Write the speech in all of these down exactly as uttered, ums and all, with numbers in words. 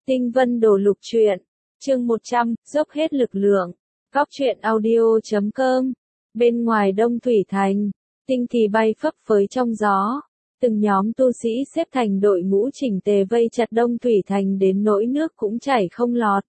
Tinh Vân Đồ Lục Truyện, chương một trăm, dốc hết lực lượng. Góc truyện audio chấm com. Bên ngoài Đông Thủy Thành, tinh thì bay phấp phới trong gió. Từng nhóm tu sĩ xếp thành đội ngũ chỉnh tề vây chặt Đông Thủy Thành đến nỗi nước cũng chảy không lọt.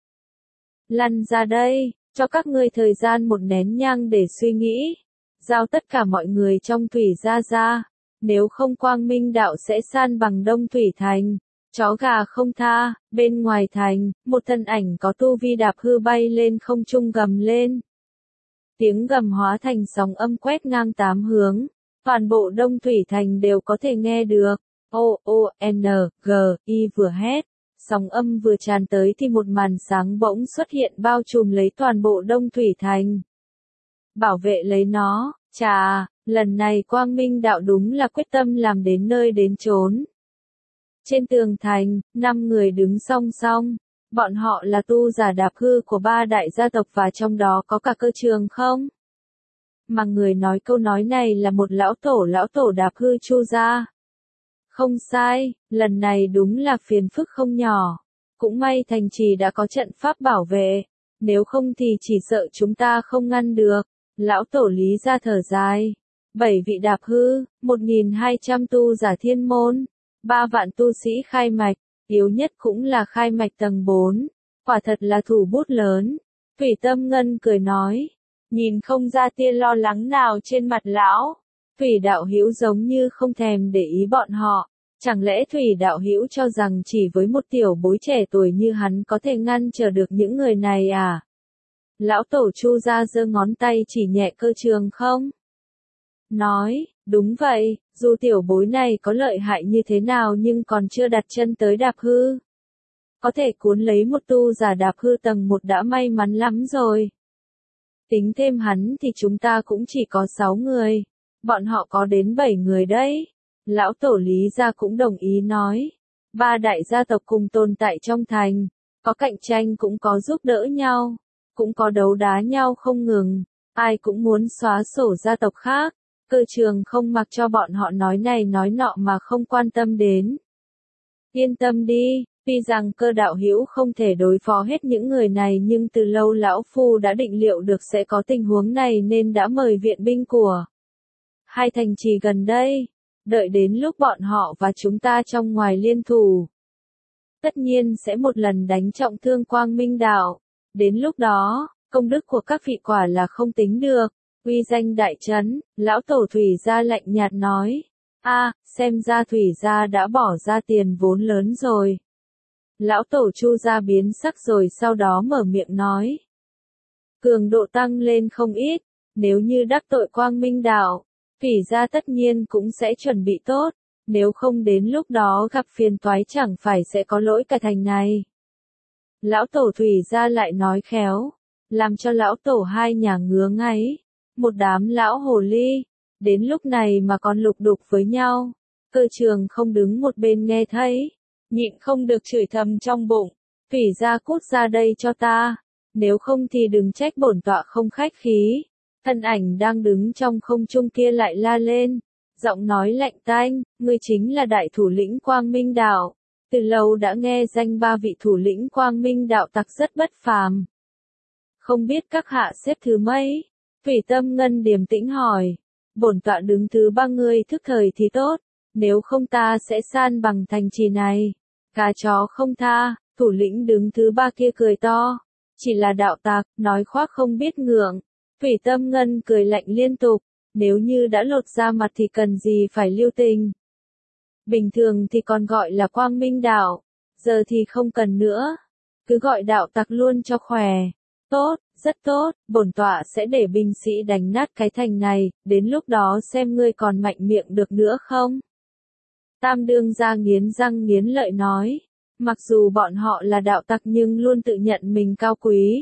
Lăn ra đây, cho các ngươi thời gian một nén nhang để suy nghĩ. Giao tất cả mọi người trong thủy gia ra. Nếu không Quang Minh đạo sẽ san bằng Đông Thủy Thành. Chó gà không tha, bên ngoài thành, một thân ảnh có tu vi đạp hư bay lên không trung gầm lên. Tiếng gầm hóa thành sóng âm quét ngang tám hướng, toàn bộ Đông Thủy Thành đều có thể nghe được. O, O, N, G, I vừa hét, sóng âm vừa tràn tới thì một màn sáng bỗng xuất hiện bao trùm lấy toàn bộ Đông Thủy Thành. Bảo vệ lấy nó, chà, lần này Quang Minh đạo đúng là quyết tâm làm đến nơi đến chốn. Trên tường thành, năm người đứng song song, bọn họ là tu giả đạp hư của ba đại gia tộc và trong đó có cả Cơ Trường không? Mà người nói câu nói này là một lão tổ lão tổ đạp hư Chu gia. Không sai, lần này đúng là phiền phức không nhỏ. Cũng may thành trì đã có trận pháp bảo vệ, nếu không thì chỉ sợ chúng ta không ngăn được. Lão tổ Lý gia thở dài. Bảy vị đạp hư, một nghìn hai trăm tu giả thiên môn. Ba vạn tu sĩ khai mạch, yếu nhất cũng là khai mạch tầng bốn, quả thật là thủ bút lớn. Thủy Tâm Ngân cười nói, nhìn không ra tia lo lắng nào trên mặt lão. Thủy đạo hữu giống như không thèm để ý bọn họ, chẳng lẽ Thủy đạo hữu cho rằng chỉ với một tiểu bối trẻ tuổi như hắn có thể ngăn trở được những người này à? Lão tổ Chu gia giơ ngón tay chỉ nhẹ Cơ Trường không? Nói, đúng vậy, dù tiểu bối này có lợi hại như thế nào nhưng còn chưa đặt chân tới đạp hư. Có thể cuốn lấy một tu giả đạp hư tầng một đã may mắn lắm rồi. Tính thêm hắn thì chúng ta cũng chỉ có sáu người, bọn họ có đến bảy người đấy. Lão tổ Lý gia cũng đồng ý nói, ba đại gia tộc cùng tồn tại trong thành, có cạnh tranh cũng có giúp đỡ nhau, cũng có đấu đá nhau không ngừng, ai cũng muốn xóa sổ gia tộc khác. Cơ Trường không mặc cho bọn họ nói này nói nọ mà không quan tâm đến. Yên tâm đi, tuy rằng Cơ đạo hữu không thể đối phó hết những người này nhưng từ lâu lão phu đã định liệu được sẽ có tình huống này nên đã mời viện binh của hai thành trì gần đây, đợi đến lúc bọn họ và chúng ta trong ngoài liên thủ. Tất nhiên sẽ một lần đánh trọng thương Quang Minh đạo, đến lúc đó, công đức của các vị quả là không tính được. Uy danh đại trấn, lão tổ Thủy gia lạnh nhạt nói, a, xem ra Thủy gia đã bỏ ra tiền vốn lớn rồi. Lão tổ Chu gia biến sắc rồi sau đó mở miệng nói, cường độ tăng lên không ít, nếu như đắc tội Quang Minh đạo, Thủy gia tất nhiên cũng sẽ chuẩn bị tốt, nếu không đến lúc đó gặp phiền toái chẳng phải sẽ có lỗi cả thành này. Lão tổ Thủy gia lại nói khéo, làm cho lão tổ hai nhà ngứa ngáy. Một đám lão hồ ly, đến lúc này mà còn lục đục với nhau. Cơ Trường không đứng một bên nghe thấy, nhịn không được chửi thầm trong bụng, Thủy gia cút ra đây cho ta, nếu không thì đừng trách bổn tọa không khách khí. Thân ảnh đang đứng trong không trung kia lại la lên, giọng nói lạnh tanh, ngươi chính là đại thủ lĩnh Quang Minh đạo, từ lâu đã nghe danh ba vị thủ lĩnh Quang Minh đạo tặc rất bất phàm. Không biết các hạ xếp thứ mấy? Thủy Tâm Ngân điềm tĩnh hỏi, bổn tọa đứng thứ ba, người thức thời thì tốt, nếu không ta sẽ san bằng thành trì này. Cá chó không tha, thủ lĩnh đứng thứ ba kia cười to, chỉ là đạo tặc, nói khoác không biết ngượng. Thủy Tâm Ngân cười lạnh liên tục, nếu như đã lột ra mặt thì cần gì phải lưu tình. Bình thường thì còn gọi là Quang Minh đạo, giờ thì không cần nữa, cứ gọi đạo tặc luôn cho khỏe. Tốt, rất tốt, bổn tọa sẽ để binh sĩ đánh nát cái thành này, đến lúc đó xem ngươi còn mạnh miệng được nữa không? Tam đương gia nghiến răng nghiến lợi nói, mặc dù bọn họ là đạo tặc nhưng luôn tự nhận mình cao quý.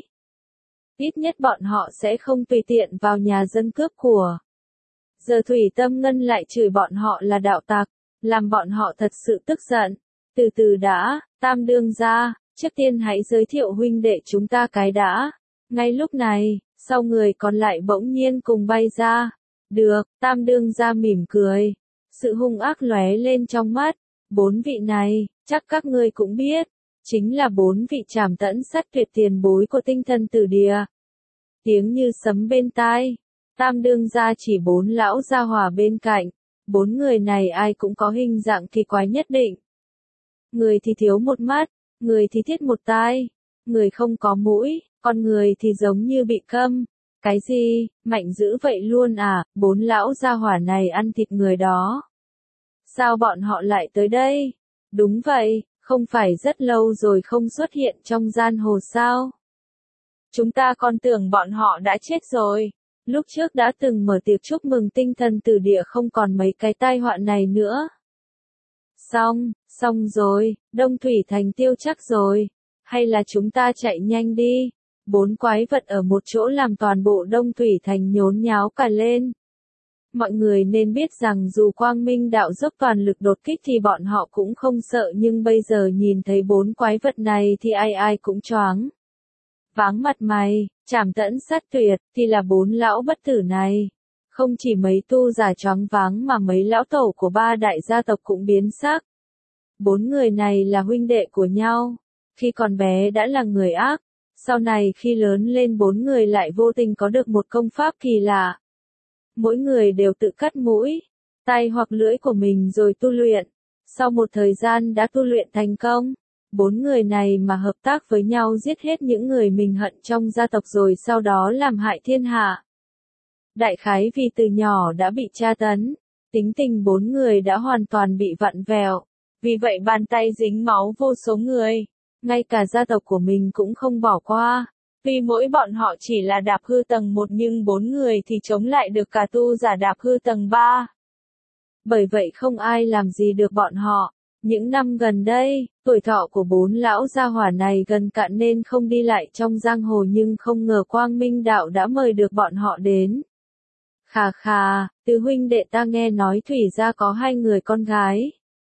Ít nhất bọn họ sẽ không tùy tiện vào nhà dân cướp của. Giờ Thủy Tâm Ngân lại chửi bọn họ là đạo tặc, làm bọn họ thật sự tức giận. Từ từ đã, Tam đương gia, trước tiên hãy giới thiệu huynh đệ chúng ta cái đã. Ngay lúc này, sau người còn lại bỗng nhiên cùng bay ra. Được, Tam đương gia mỉm cười. Sự hung ác lóe lên trong mắt. Bốn vị này, chắc các ngươi cũng biết. chính là bốn vị trảm tẫn sát tuyệt tiền bối của tinh thần tử địa. Tiếng như sấm bên tai, tam đương gia chỉ bốn lão gia hỏa bên cạnh, bốn người này ai cũng có hình dạng kỳ quái nhất định. Người thì thiếu một mắt, người thì thiết một tai, người không có mũi, con người thì giống như bị câm. Cái gì, mạnh dữ vậy luôn à, bốn lão gia hỏa này ăn thịt người đó. Sao bọn họ lại tới đây? Đúng vậy, không phải rất lâu rồi không xuất hiện trong giang hồ sao? Chúng ta còn tưởng bọn họ đã chết rồi. Lúc trước đã từng mở tiệc chúc mừng tinh thần tử địa không còn mấy cái tai họa này nữa. Xong, xong rồi, Đông Thủy Thành tiêu chắc rồi. Hay là chúng ta chạy nhanh đi. Bốn quái vật ở một chỗ làm toàn bộ Đông Thủy Thành nhốn nháo cả lên. Mọi người nên biết rằng dù Quang Minh đạo dốc toàn lực đột kích thì bọn họ cũng không sợ, nhưng bây giờ nhìn thấy bốn quái vật này thì ai ai cũng choáng váng mặt mày. Trảm tẫn sát tuyệt thì là bốn lão bất tử này. Không chỉ mấy tu giả choáng váng mà mấy lão tổ của ba đại gia tộc cũng biến sắc. Bốn người này là huynh đệ của nhau. Khi còn bé đã là người ác. Sau này khi lớn lên bốn người lại vô tình có được một công pháp kỳ lạ. Mỗi người đều tự cắt mũi, tay hoặc lưỡi của mình rồi tu luyện. Sau một thời gian đã tu luyện thành công. Bốn người này mà hợp tác với nhau giết hết những người mình hận trong gia tộc rồi sau đó làm hại thiên hạ. Đại khái vì từ nhỏ đã bị tra tấn, tính tình bốn người đã hoàn toàn bị vặn vẹo. Vì vậy bàn tay dính máu vô số người, ngay cả gia tộc của mình cũng không bỏ qua. Vì mỗi bọn họ chỉ là đạp hư tầng một nhưng bốn người thì chống lại được cả tu giả đạp hư tầng ba. Bởi vậy không ai làm gì được bọn họ. Những năm gần đây, tuổi thọ của bốn lão gia hỏa này gần cạn nên không đi lại trong giang hồ, nhưng không ngờ Quang Minh đạo đã mời được bọn họ đến. Khà khà, từ huynh đệ ta nghe nói Thủy gia có hai người con gái.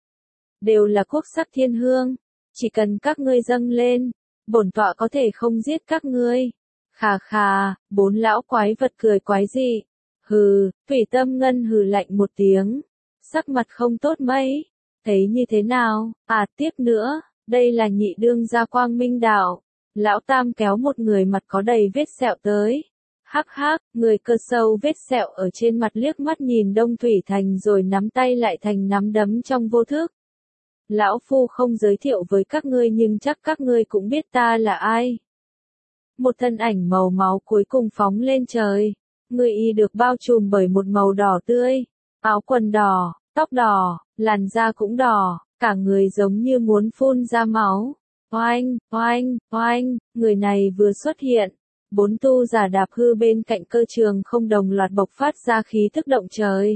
Đều là quốc sắc thiên hương, chỉ cần các ngươi dâng lên, bổn tọa có thể không giết các ngươi. Khà khà, bốn lão quái vật cười quái dị. Hừ, Thủy Tâm Ngân hừ lạnh một tiếng, sắc mặt không tốt mấy. Thấy như thế nào? À tiếp nữa, đây là nhị đương gia Quang Minh đạo. Lão Tam kéo một người mặt có đầy vết sẹo tới. Hắc hắc, người cơ sâu vết sẹo ở trên mặt liếc mắt nhìn Đông Thủy Thành rồi nắm tay lại thành nắm đấm trong vô thức. Lão Phu không giới thiệu với các ngươi nhưng chắc các ngươi cũng biết ta là ai. Một thân ảnh màu máu cuối cùng phóng lên trời. Người y được bao trùm bởi một màu đỏ tươi. Áo quần đỏ, tóc đỏ, làn da cũng đỏ, cả người giống như muốn phun ra máu. Oanh, oanh, oanh, người này vừa xuất hiện. Bốn tu giả đạp hư bên cạnh cơ trường không đồng loạt bộc phát ra khí tức động trời.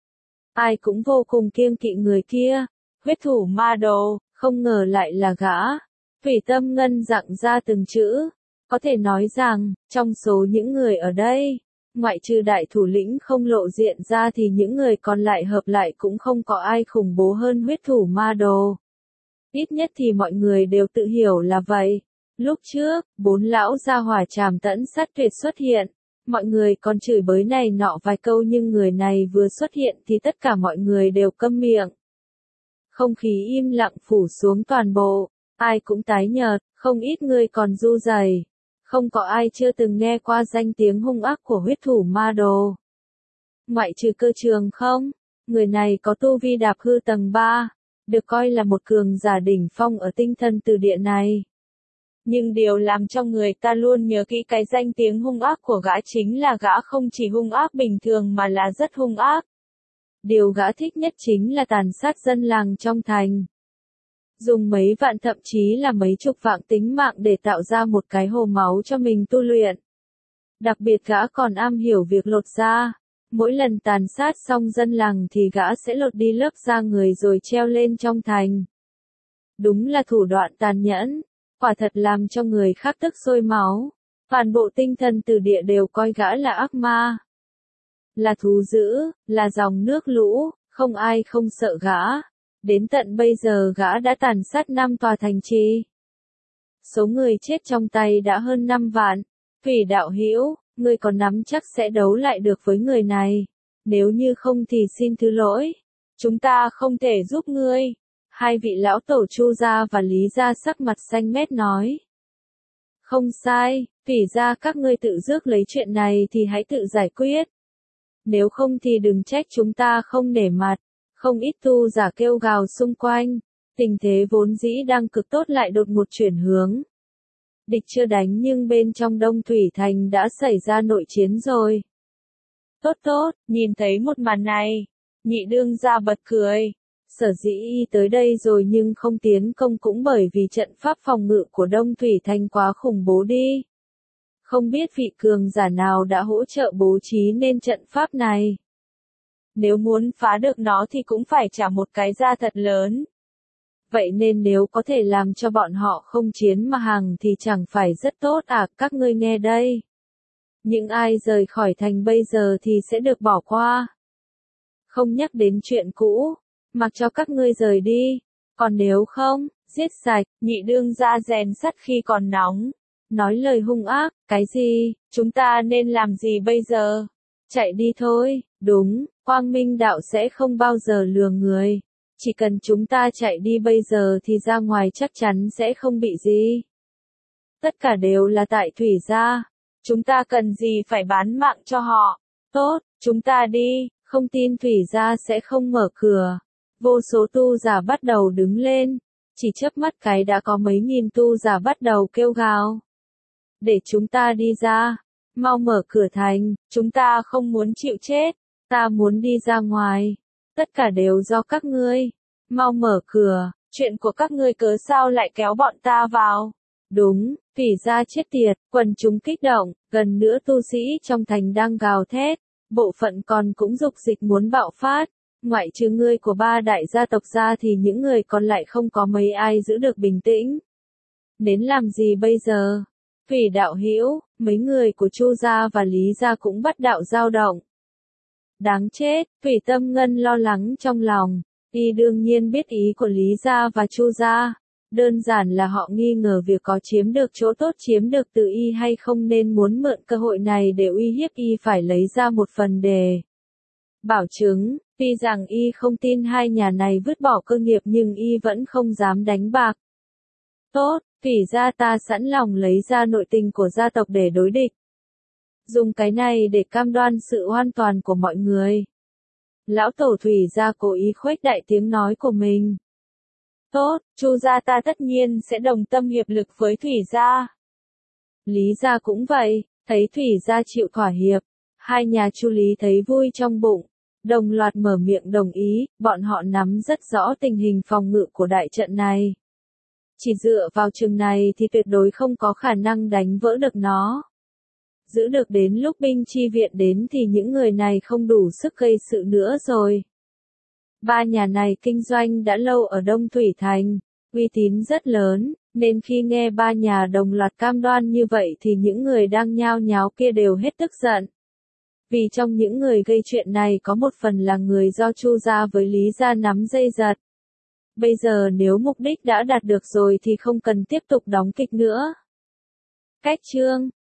Ai cũng vô cùng kiêng kỵ người kia. Huyết thủ ma đồ, không ngờ lại là gã. Thủy Tâm Ngân dặn ra từng chữ. Có thể nói rằng, trong số những người ở đây, ngoại trừ đại thủ lĩnh không lộ diện ra thì những người còn lại hợp lại cũng không có ai khủng bố hơn huyết thủ ma đồ. Ít nhất thì mọi người đều tự hiểu là vậy. Lúc trước, bốn lão gia hỏa trảm tẫn sát tuyệt xuất hiện. Mọi người còn chửi bới này nọ vài câu nhưng người này vừa xuất hiện thì tất cả mọi người đều câm miệng. Không khí im lặng phủ xuống toàn bộ, ai cũng tái nhợt, không ít người còn run rẩy. Không có ai chưa từng nghe qua danh tiếng hung ác của huyết thủ ma đồ. Ngoại trừ cơ trường không, người này có tu vi đạp hư tầng ba, được coi là một cường giả đỉnh phong ở tinh thần tử địa này. Nhưng điều làm cho người ta luôn nhớ kỹ cái danh tiếng hung ác của gã chính là gã không chỉ hung ác bình thường mà là rất hung ác. Điều gã thích nhất chính là tàn sát dân làng trong thành. Dùng mấy vạn thậm chí là mấy chục vạn tính mạng để tạo ra một cái hồ máu cho mình tu luyện. Đặc biệt gã còn am hiểu việc lột da. Mỗi lần tàn sát xong dân làng thì gã sẽ lột đi lớp da người rồi treo lên trong thành. Đúng là thủ đoạn tàn nhẫn, quả thật làm cho người khác tức sôi máu. Toàn bộ tinh thần tử địa đều coi gã là ác ma, là thú dữ, là dòng nước lũ, không ai không sợ gã. Đến tận bây giờ gã đã tàn sát năm tòa thành trì. Số người chết trong tay đã hơn năm vạn. Thủy đạo hữu, ngươi còn nắm chắc sẽ đấu lại được với người này. Nếu như không thì xin thứ lỗi. Chúng ta không thể giúp ngươi. Hai vị lão tổ Chu gia và Lý gia sắc mặt xanh mét nói. Không sai, Thủy gia các ngươi tự rước lấy chuyện này thì hãy tự giải quyết. Nếu không thì đừng trách chúng ta không nể mặt. Không ít tu giả kêu gào xung quanh. Tình thế vốn dĩ đang cực tốt lại đột ngột chuyển hướng. Địch chưa đánh nhưng bên trong Đông Thủy Thành đã xảy ra nội chiến rồi. Tốt tốt, nhìn thấy một màn này. Nhị đương gia bật cười. Sở dĩ y tới đây rồi nhưng không tiến công cũng bởi vì trận pháp phòng ngự của Đông Thủy Thành quá khủng bố đi. Không biết vị cường giả nào đã hỗ trợ bố trí nên trận pháp này. Nếu muốn phá được nó thì cũng phải trả một cái giá thật lớn. Vậy nên nếu có thể làm cho bọn họ không chiến mà hàng thì chẳng phải rất tốt à, các ngươi nghe đây. Những ai rời khỏi thành bây giờ thì sẽ được bỏ qua. Không nhắc đến chuyện cũ, mặc cho các ngươi rời đi. Còn nếu không, giết sạch, nhị đương gia rèn sắt khi còn nóng. Nói lời hung ác, cái gì, chúng ta nên làm gì bây giờ? Chạy đi thôi, đúng, Quang Minh đạo sẽ không bao giờ lừa người. Chỉ cần chúng ta chạy đi bây giờ thì ra ngoài chắc chắn sẽ không bị gì. Tất cả đều là tại Thủy gia. Chúng ta cần gì phải bán mạng cho họ. Tốt, chúng ta đi, không tin Thủy gia sẽ không mở cửa. Vô số tu giả bắt đầu đứng lên. Chỉ chớp mắt cái đã có mấy nghìn tu giả bắt đầu kêu gào. Để chúng ta đi ra. Mau mở cửa thành, chúng ta không muốn chịu chết. Ta muốn đi ra ngoài. Tất cả đều do các ngươi. Mau mở cửa, chuyện của các ngươi cớ sao lại kéo bọn ta vào. Đúng, Thủy gia chết tiệt, quần chúng kích động, gần nữa tu sĩ trong thành đang gào thét. Bộ phận còn cũng dục dịch muốn bạo phát. Ngoại trừ ngươi của ba đại gia tộc ra thì những người còn lại không có mấy ai giữ được bình tĩnh. Đến làm gì bây giờ? Thủy đạo hữu, mấy người của Chu gia và Lý gia cũng bắt đạo dao động. Đáng chết, Thủy Tâm Ngân lo lắng trong lòng. Y đương nhiên biết ý của Lý gia và Chu gia. Đơn giản là họ nghi ngờ việc có chiếm được chỗ tốt chiếm được từ Y hay không nên muốn mượn cơ hội này để uy hiếp Y phải lấy ra một phần đề bảo chứng. Tuy rằng Y không tin hai nhà này vứt bỏ cơ nghiệp nhưng Y vẫn không dám đánh bạc. Tốt, Thủy gia ta sẵn lòng lấy ra nội tình của gia tộc để đối địch. Dùng cái này để cam đoan sự hoàn toàn của mọi người. Lão tổ Thủy gia cố ý khuếch đại tiếng nói của mình. Tốt, Chu gia ta tất nhiên sẽ đồng tâm hiệp lực với Thủy gia. Lý gia cũng vậy, thấy Thủy gia chịu thỏa hiệp. Hai nhà Chu Lý thấy vui trong bụng. Đồng loạt mở miệng đồng ý, bọn họ nắm rất rõ tình hình phòng ngự của đại trận này. Chỉ dựa vào chừng này thì tuyệt đối không có khả năng đánh vỡ được nó. Giữ được đến lúc binh chi viện đến thì những người này không đủ sức gây sự nữa rồi. Ba nhà này kinh doanh đã lâu ở Đông Thủy Thành, uy tín rất lớn, nên khi nghe ba nhà đồng loạt cam đoan như vậy thì những người đang nhao nháo kia đều hết tức giận. Vì trong những người gây chuyện này có một phần là người do Chu gia với Lý gia nắm dây giật. Bây giờ nếu mục đích đã đạt được rồi thì không cần tiếp tục đóng kịch nữa. Cách chương